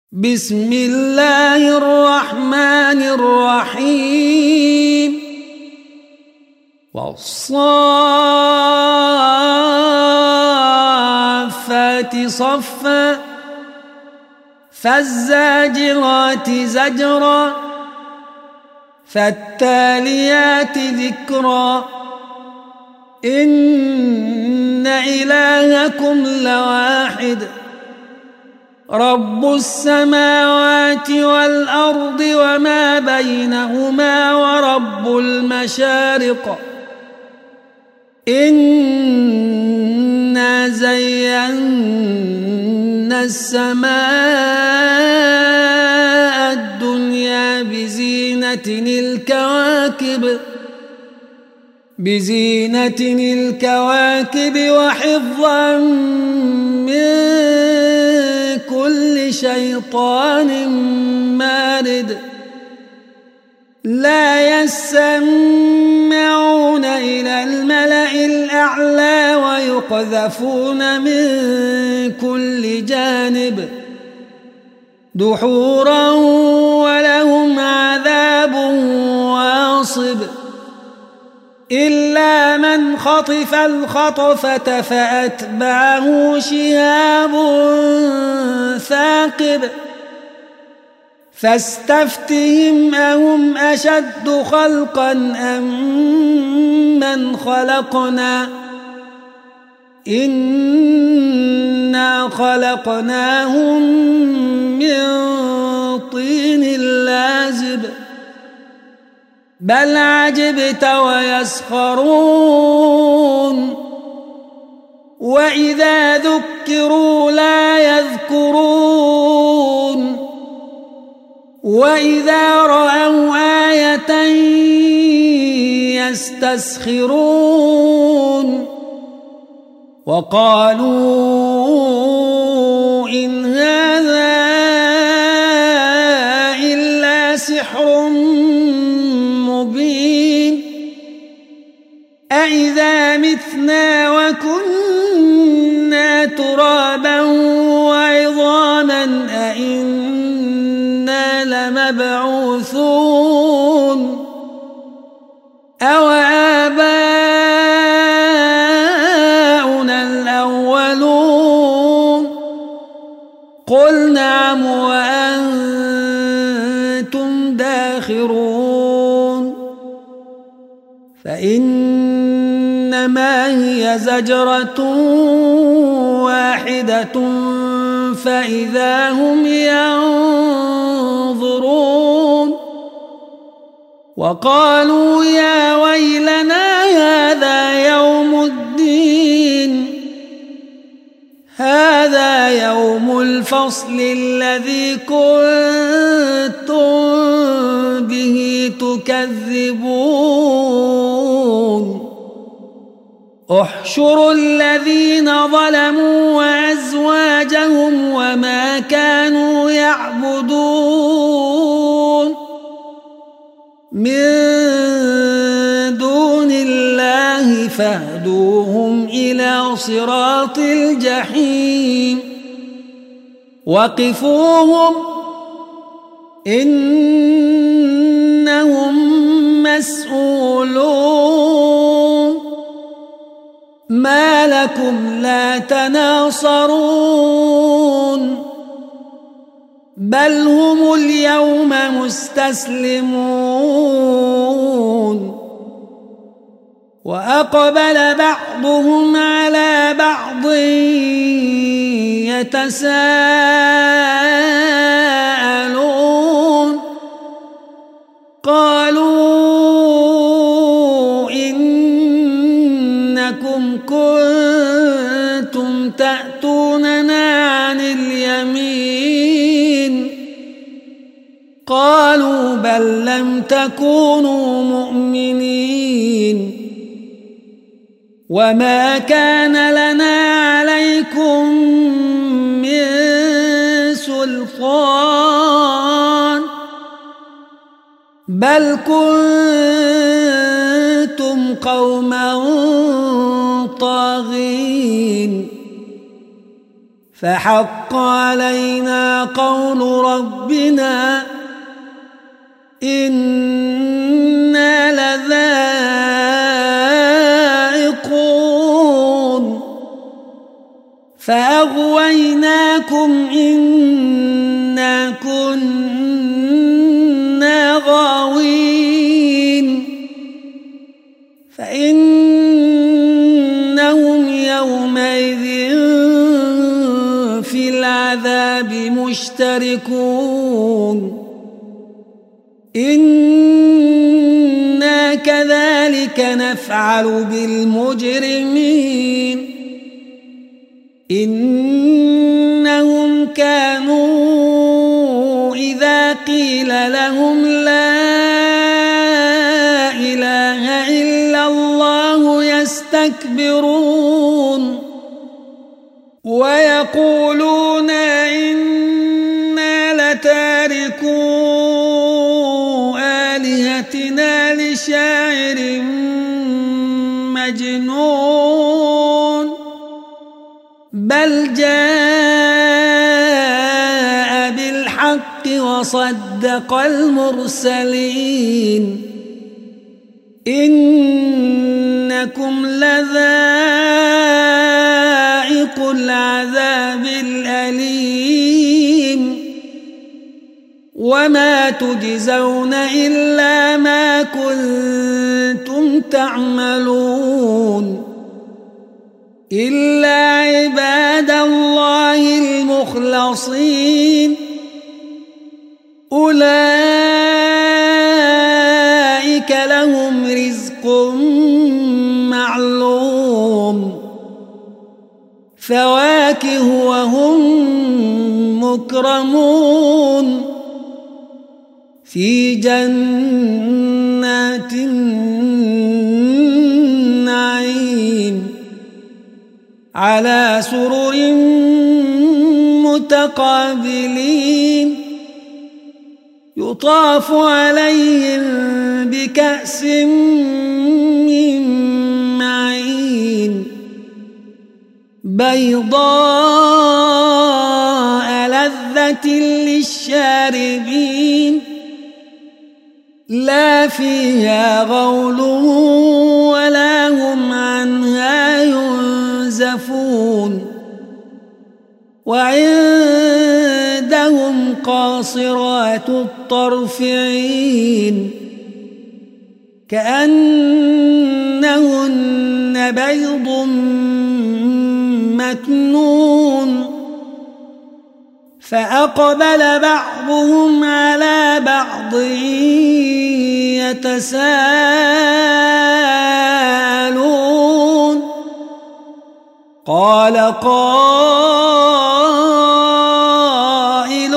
بسم الله الرحمن الرحيم والصافات صفا فالزاجرات زجرا فالتاليات ذكرا إن إلهكم لواحد رب السماوات والأرض وما بينهما ورب المشارق إنا زينا السماء الدنيا بزينة الكواكب وحفظا من كل شيطان مارد لا يسمعون إلى الملأ الأعلى ويقذفون من كل جانب دحورا ولهم عذاب واصب إلا من خطف الخطفة فأتبعه شهاب ثاقب فاستفتهم أهم أشد خلقا أم من خلقنا إنا خلقناهم من طين لازب بل عجبت ويسخرون وإذا ذكروا لا يذكرون وإذا رأوا آية يستسخرون وقالوا إن هذا إلا سحر مبين أإذا متنا وكنا ترابا وعظاما أإنا لمبعوثون أو آباؤنا الأولون قل نعم وأنتم داخرون فإنما هي زجرة واحدة فإذا هم ينظرون وقالوا يا ويلنا هذا يوم الفصل الذي كنتم به تكذبون احشروا الذين ظلموا وأزواجهم وما كانوا يعبدون من دون الله فاهدوهم إلى صراط الجحيم وقفوهم إنهم مسؤولون ما لكم لا تناصرون بل هم اليوم مستسلمون وأقبل بعضهم على بعض يتساءلون قالوا إنكم كنتم تأتوننا عن اليمين قالوا بل لم تكونوا مؤمنين وما كان لنا عليكم من سلطان بل كنتم قوما طاغين فحق علينا قول ربنا إنا لذائقون فأغويناكم إنا كنا غاوين فإنهم يومئذ في العذاب مشتركون إنا كذلك نفعل بالمجرمين إنهم كانوا إذا قيل لهم لا إله إلا الله يستكبرون ويقولون إنا لتاركو آلهتنا لشاعر مجنون بل جاء بالحق وصدق المرسلين إنكم لذائق العذاب الأليم وما تجزون إلا ما كنتم تعملون إلا عباد الله المخلصين أولئك لهم رزق معلوم فواكه وهم مكرمون في جنات النعيم على سرر متقابلين يطاف عليهم بكأس من معين بيضاء لذة للشاربين لا فيها غول ولا هم عنها ينزفون وعندهم قاصرات الطرف عين كأنهن بيض مكنون فأقبل بعضهم على بعض يتساءلون قال قائل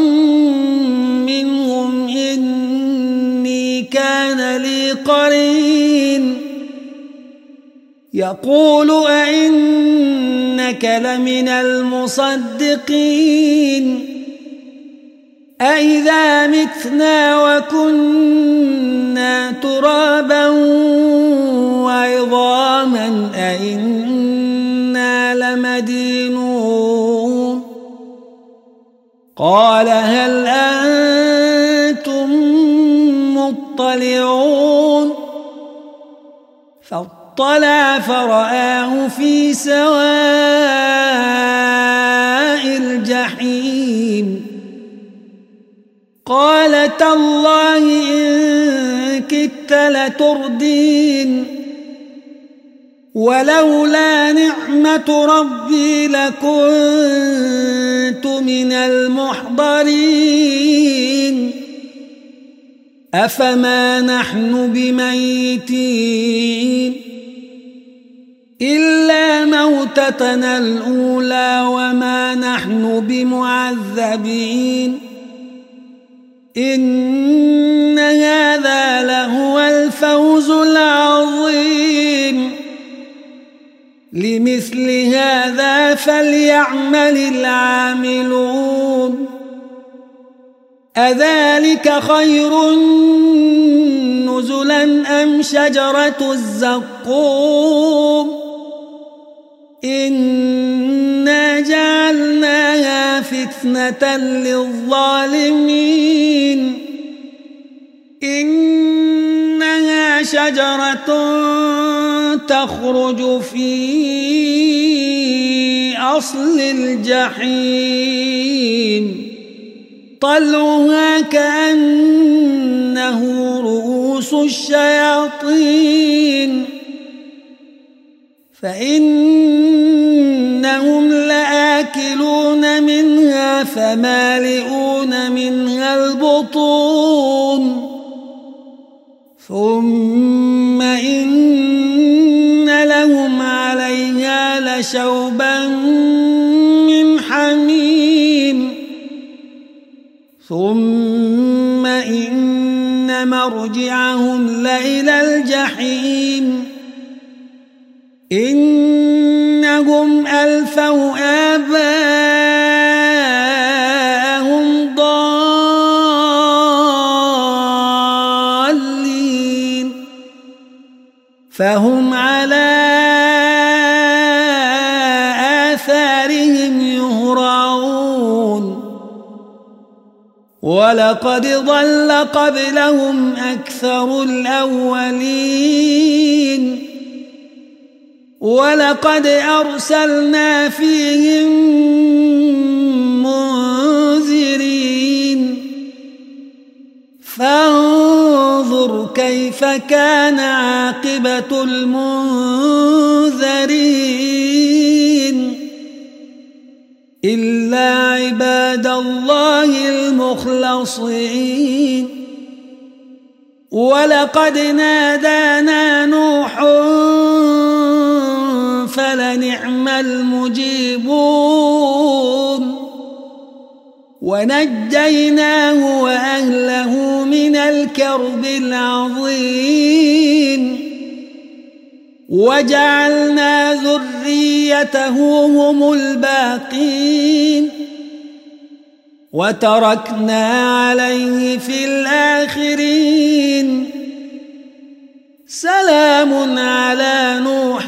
منهم إني كان لي قرين يقول أئنك لمن المصدقين أئذا متنا وكنا ترابا وعظاما أئنا لمدينون قال هل أنتم مطلعون فاطلع فرآه في سواء الجحيم قال تالله إن كدت لتردين ولولا نعمة ربي لكنت من المحضرين أفما نحن بميتين إلا موتتنا الأولى وما نحن بمعذبين إن هذا لهو الفوز العظيم لمثل هذا فليعمل العاملون أذلك خير نزلا أم شجرة الزقوم إنا جعلنا فتنة للظالمين إنها شجرة تخرج في أصل الجحيم طلعها كأنه رؤوس الشياطين فإنهم لآكلون منها فمالئون منها البطون ثم إن لهم عليها لشوبا من حميم ثم إن مرجعهم لإلى الجحيم إنهم ألفوا آباءهم ضالين فهم على آثارهم يهرعون ولقد ضل قبلهم أكثر الأولين ولقد أرسلنا فيهم منذرين فانظر كيف كان عاقبة المنذرين إلا عباد الله المخلصين ولقد نادانا نوح فلنعم المجيبون ونجيناه وأهله من الكرب العظيم وجعلنا ذريته هم الباقين وتركنا عليه في الآخرين سلام على نوح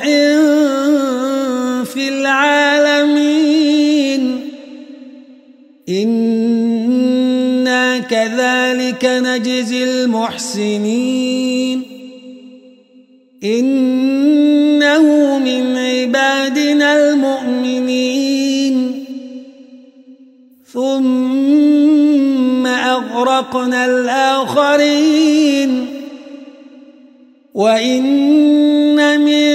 في العالمين إنا كذلك نجزي المحسنين إنه من عبادنا المؤمنين ثم أغرقنا الآخرين وإن من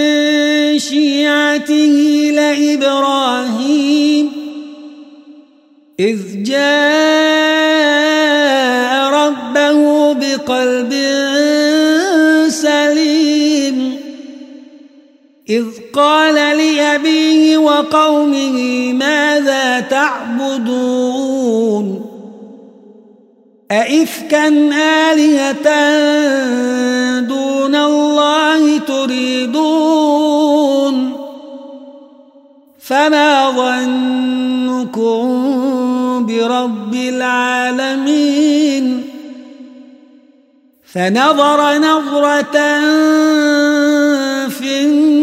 شيعته لإبراهيم إذ جاء ربه بقلب سليم إذ قال لأبيه وقومه ماذا تعبدون أئفكا آلهة دون الله تريدون فما ظنكم برب العالمين فنظر نظرة في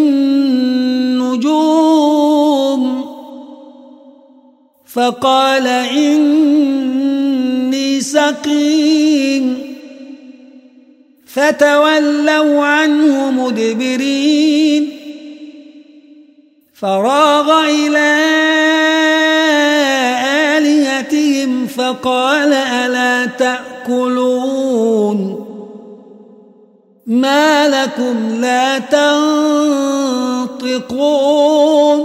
النجوم فقال إني سقيم فتولوا عنه مدبرين فراغ إلى آلهتهم فقال ألا تأكلون ما لكم لا تنطقون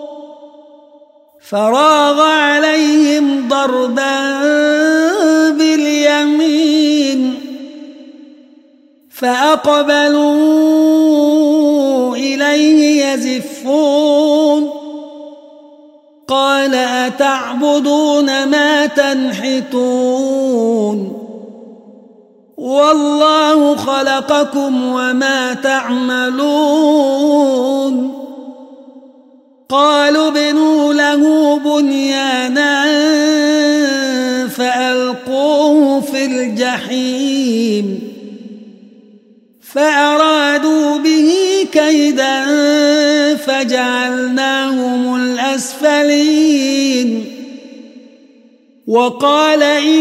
فراغ عليهم ضربا باليمين فأقبلوا إليه يزفون قال أتعبدون ما تنحتون والله خلقكم وما تعملون قالوا ابنوا له بنيانا فألقوه في الجحيم فأرادوا به كيدا فجعلناهم الأسفلين وقال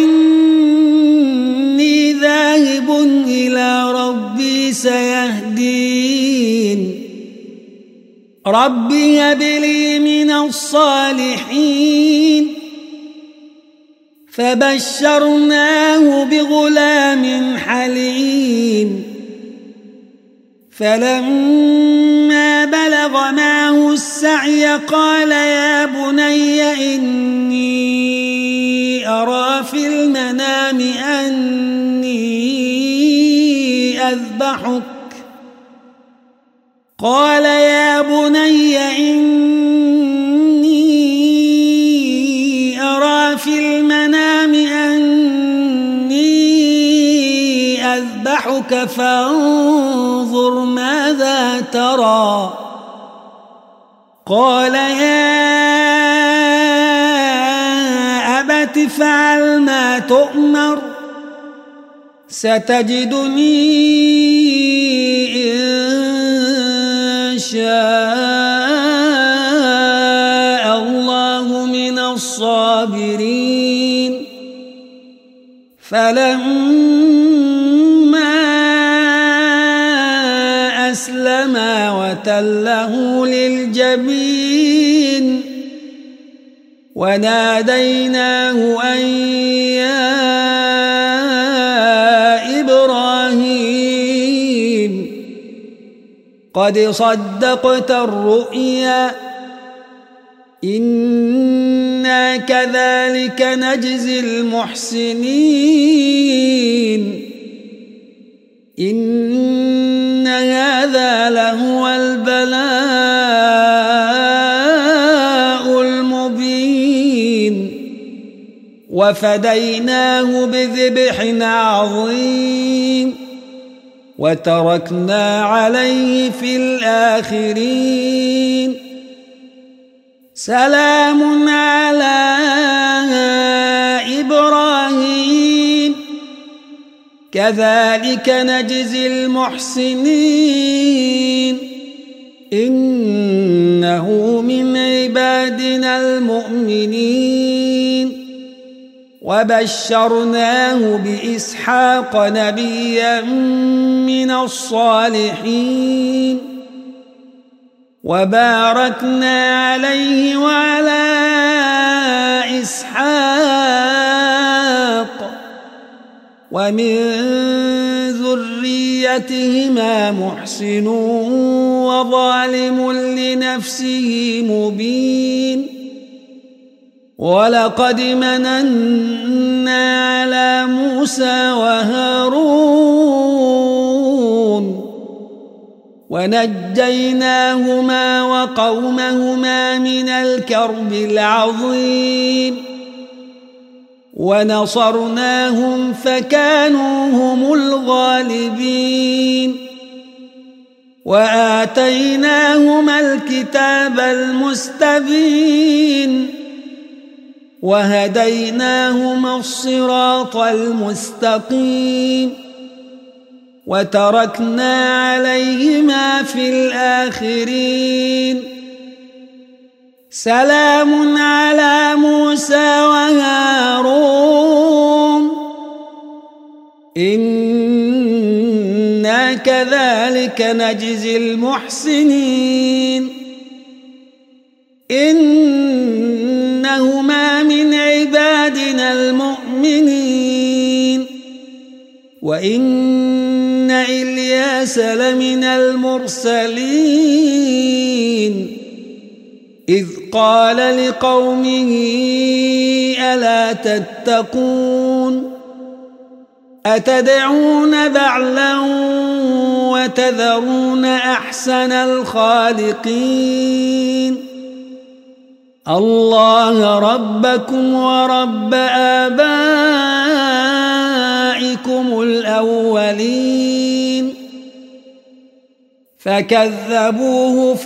إني ذاهب إلى ربي سيهدين رب هب لي من الصالحين فبشرناه بغلام حليم فلما بلغ معه السعي قال يا بني إني أرى في المنام أني أذبحك قال يا بني إني أرى في المنام أني أذبحك فانظر ماذا ترى قال يا أبت افعل ما تؤمر ستجدني إن شاء الله من الصابرين فلما أسلما وتله للجبين وناديناه أن يا إبراهيم قد صدقت الرؤيا إنا كذلك نجزي المحسنين إن هذا لهو البلاء المبين وفديناه بذبح عظيم وتركنا عليه في الآخرين سلام على إبراهيم كذلك نجزي المحسنين إنه من عبادنا المؤمنين وبشرناه بإسحاق نبيا من الصالحين وباركنا عليه وعلى إسحاق ومن ذريتهما محسن وظالم لنفسه مبين ولقد مننا على موسى وهارون ونجيناهما وقومهما من الكرب العظيم ونصرناهم فكانوا هم الغالبين وآتيناهما الكتاب المستبين وهديناهما الصراط المستقيم وتركنا عليهما في الآخرين سلام على موسى وهارون إنا كذلك نجزي المحسنين إنهما من عبادنا المؤمنين وإن إلياس لمن المرسلين إذ قال لقومه ألا تتقون أتدعون بعلا وتذرون أحسن الخالقين الله ربكم ورب آبائكم الأولين فكذبوه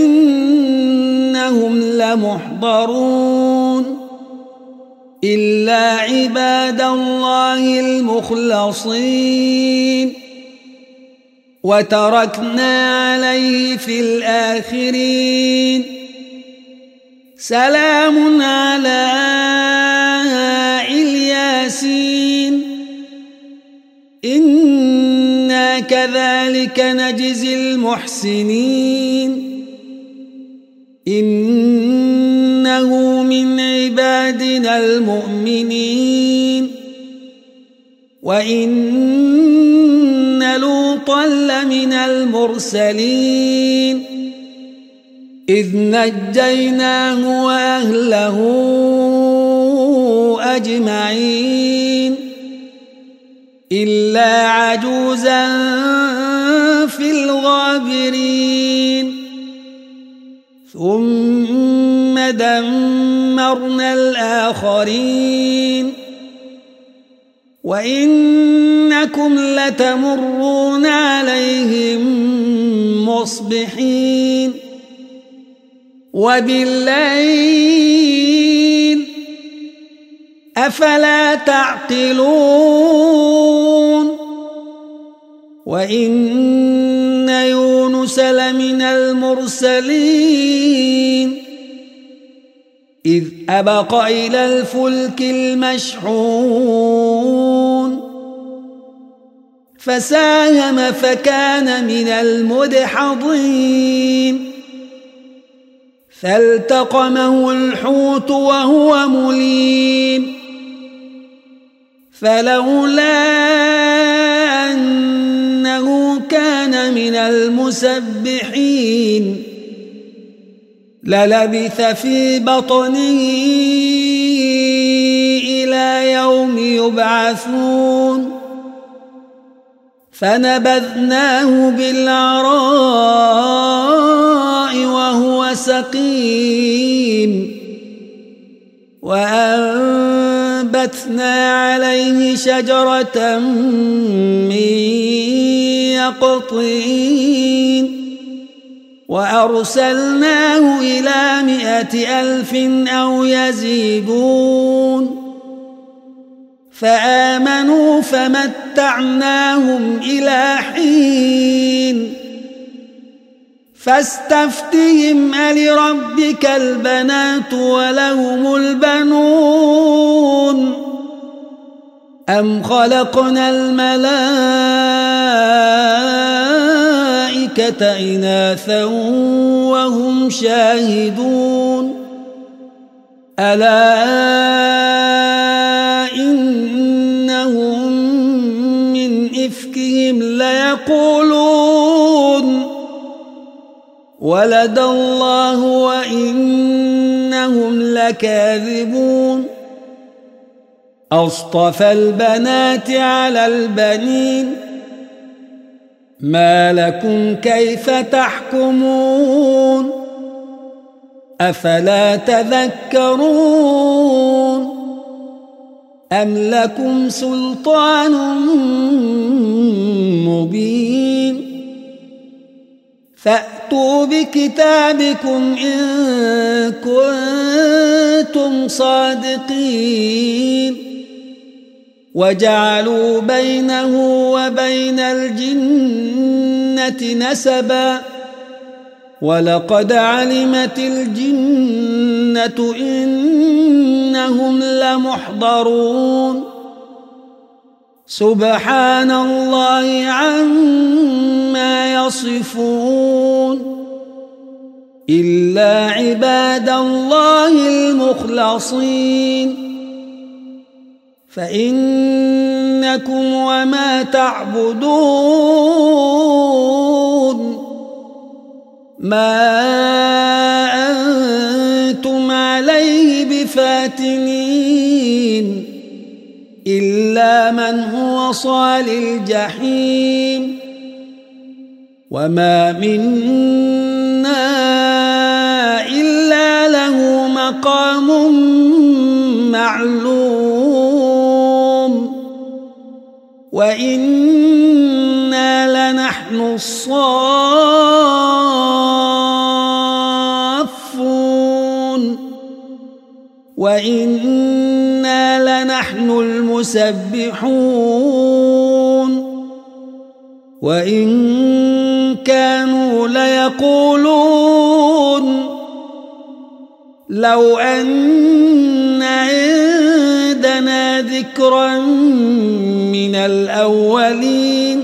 فإنهم لمحضرون إلا عباد الله المخلصين وتركنا عليه في الآخرين سلام على ياسين إنا كذلك نجزي المحسنين إنه من عبادنا المؤمنين وإن لوطا لمن المرسلين إذ نجيناه وأهله أجمعين إلا عجوزا في الغابرين ثم دمرنا الآخرين وإنكم لتمرون عليهم مصبحين وبالليل أفلا تعقلون وإن يونس لمن المرسلين إذ أبق إلى الفلك المشحون فساهم فكان من المدحضين فالتقمه الحوت وهو مليم فلولا أنه كان من المسبحين للبث في بطنه إلى يوم يبعثون فنبذناه بالعراء وهو سقيم وأنبتنا عليه شجرة من يقطين وأرسلناه إلى 100,000 أو يزيدون فآمنوا فمتعناهم إلى حين فاستفتهم ألربك البنات ولهم البنون أم خلقنا الملائكة إناثا وهم شاهدون ألا إنهم من إفكهم ليقولون ولد الله وإنهم لكاذبون أصطفى البنات على البنين ما لكم كيف تحكمون أفلا تذكرون أم لكم سلطان مبين فأتوا بكتابكم إن كنتم صادقين وجعلوا بينه وبين الجنة نسبا ولقد علمت الجنة إنهم لمحضرون سبحان الله عما يصفون إلا عباد الله المخلصين فإنكم وما تعبدون ما أنتم عليه بفاتنين إلا من هو صال الجحيم وما منا إلا له مقام معلوم وإنا لنحن الصافون وإنا لنحن المسبحون وإن كانوا ليقولون لو أن عندنا ذكرا من الأولين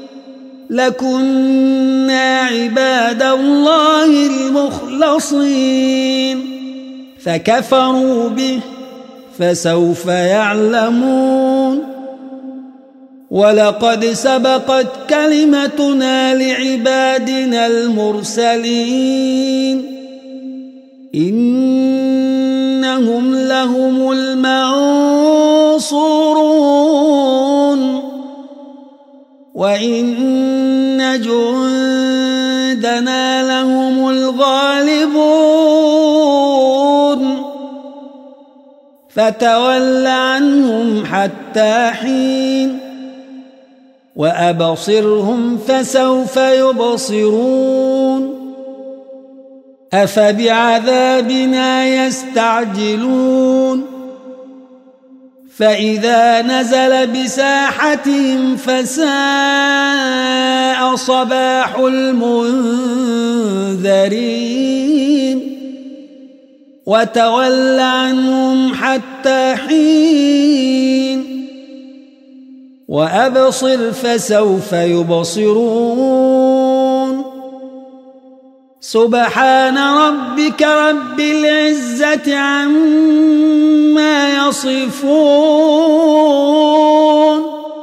لكنا عباد الله المخلصين فكفروا به فسوف يعلمون ولقد سبقت كلمتنا لعبادنا المرسلين إنهم لهم المنصورون وإن جندنا لهم الغالبون فتول عنهم حتى حين وأبصرهم فسوف يبصرون أفبعذابنا يستعجلون فإذا نزل بساحتهم فساء صباح المنذرين وتول عنهم حتى حين وأبصر فسوف يبصرون سبحان ربك رب العزة عما يصفون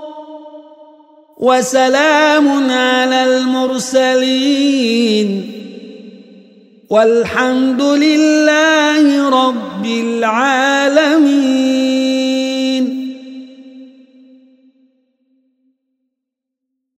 وسلام على المرسلين والحمد لله رب العالمين.